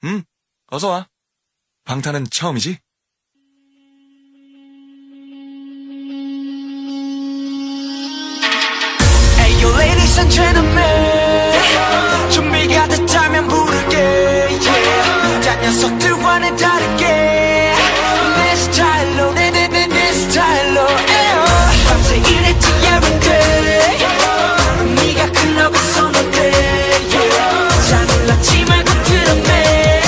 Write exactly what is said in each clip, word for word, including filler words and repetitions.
응, 어서와. 방탄은 처음이지? Ayo ladies and gentlemen, 준비가 됐다면 부를게, yeah. 딴 녀석들과는 다르게 내 스타일로, 내 내 내 내 스타일로, yeah. 밤새 일했지 every day, 네가 클럽에 서는데, yeah. 잘 놀랐지 말고 들었네.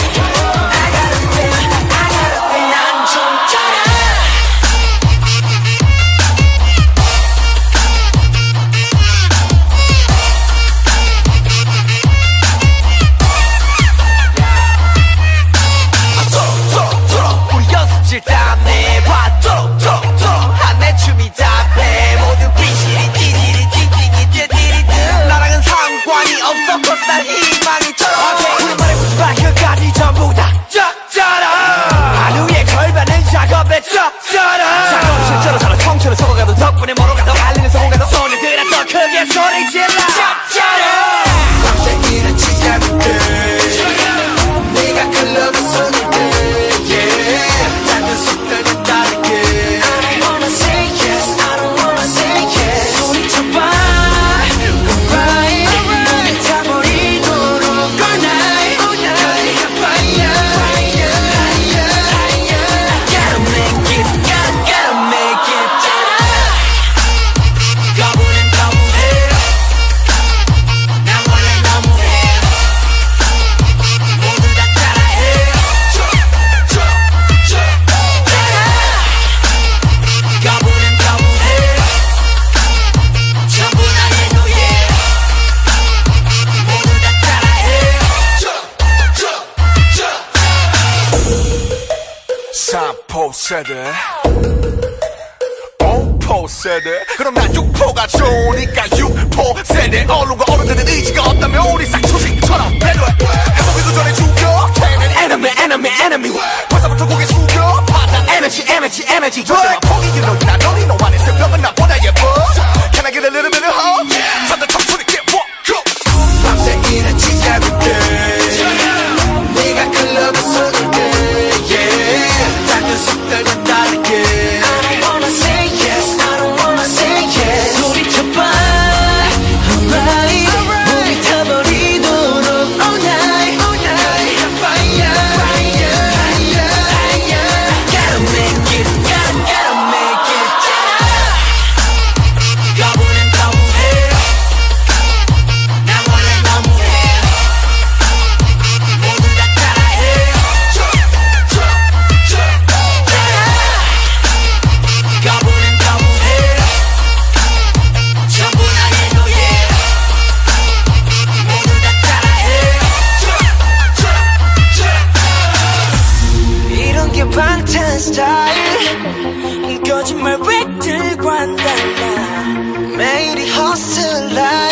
덕분에 뭐로 가도 알리는 성공 가도 소리들아 더 크게 소리 질러 짭짤해. 밤새 일했지 every day, 네가 클럽에 서는 때, yeah. 딴 녀석들은 다르게 I don't wanna say yes, I don't wanna say yes. 소리쳐봐 alright, 몸이 타버리도록 all night, 여기가 fire, fire, fire, fire. Gotta make it, gotta, gotta make it. 삼 포 세대 오포 세대 그럼 난 육 포가 좋으니까 육 포 세대. 어른과 어른들은 의지가 없다면 우리 싹초식처럼 배려해. 해보기도 전에 죽여 enemy enemy enemy. 벌써부터 고개 숙여 받아 에너지 에너지 에너지. 절대만 포기지 너희나 너희 너 안에 생명은 나보다 예뻐. Can I get a little bit of hope? 다들 청춘이 get walk go. 밤새 일했지 every day, 네가 클럽에 서는 때, yeah. 딴 녀석들은 다르게 I don't wanna say yes, I don't wanna say yes. 소리쳐봐 alright, 몸이 타버리도록 all night, 여기가 fire, fire, fire, fire. Gotta make it, gotta, gotta make it. 가보는 너무해, 나 원래 너무해. 모두 다 따라해. 가보는 너무해, 전부 나의 노예. 모두 다 따라해. 이런 게 방탄 스타일, 거짓말 획들과는 달라. 매일이 hustle life.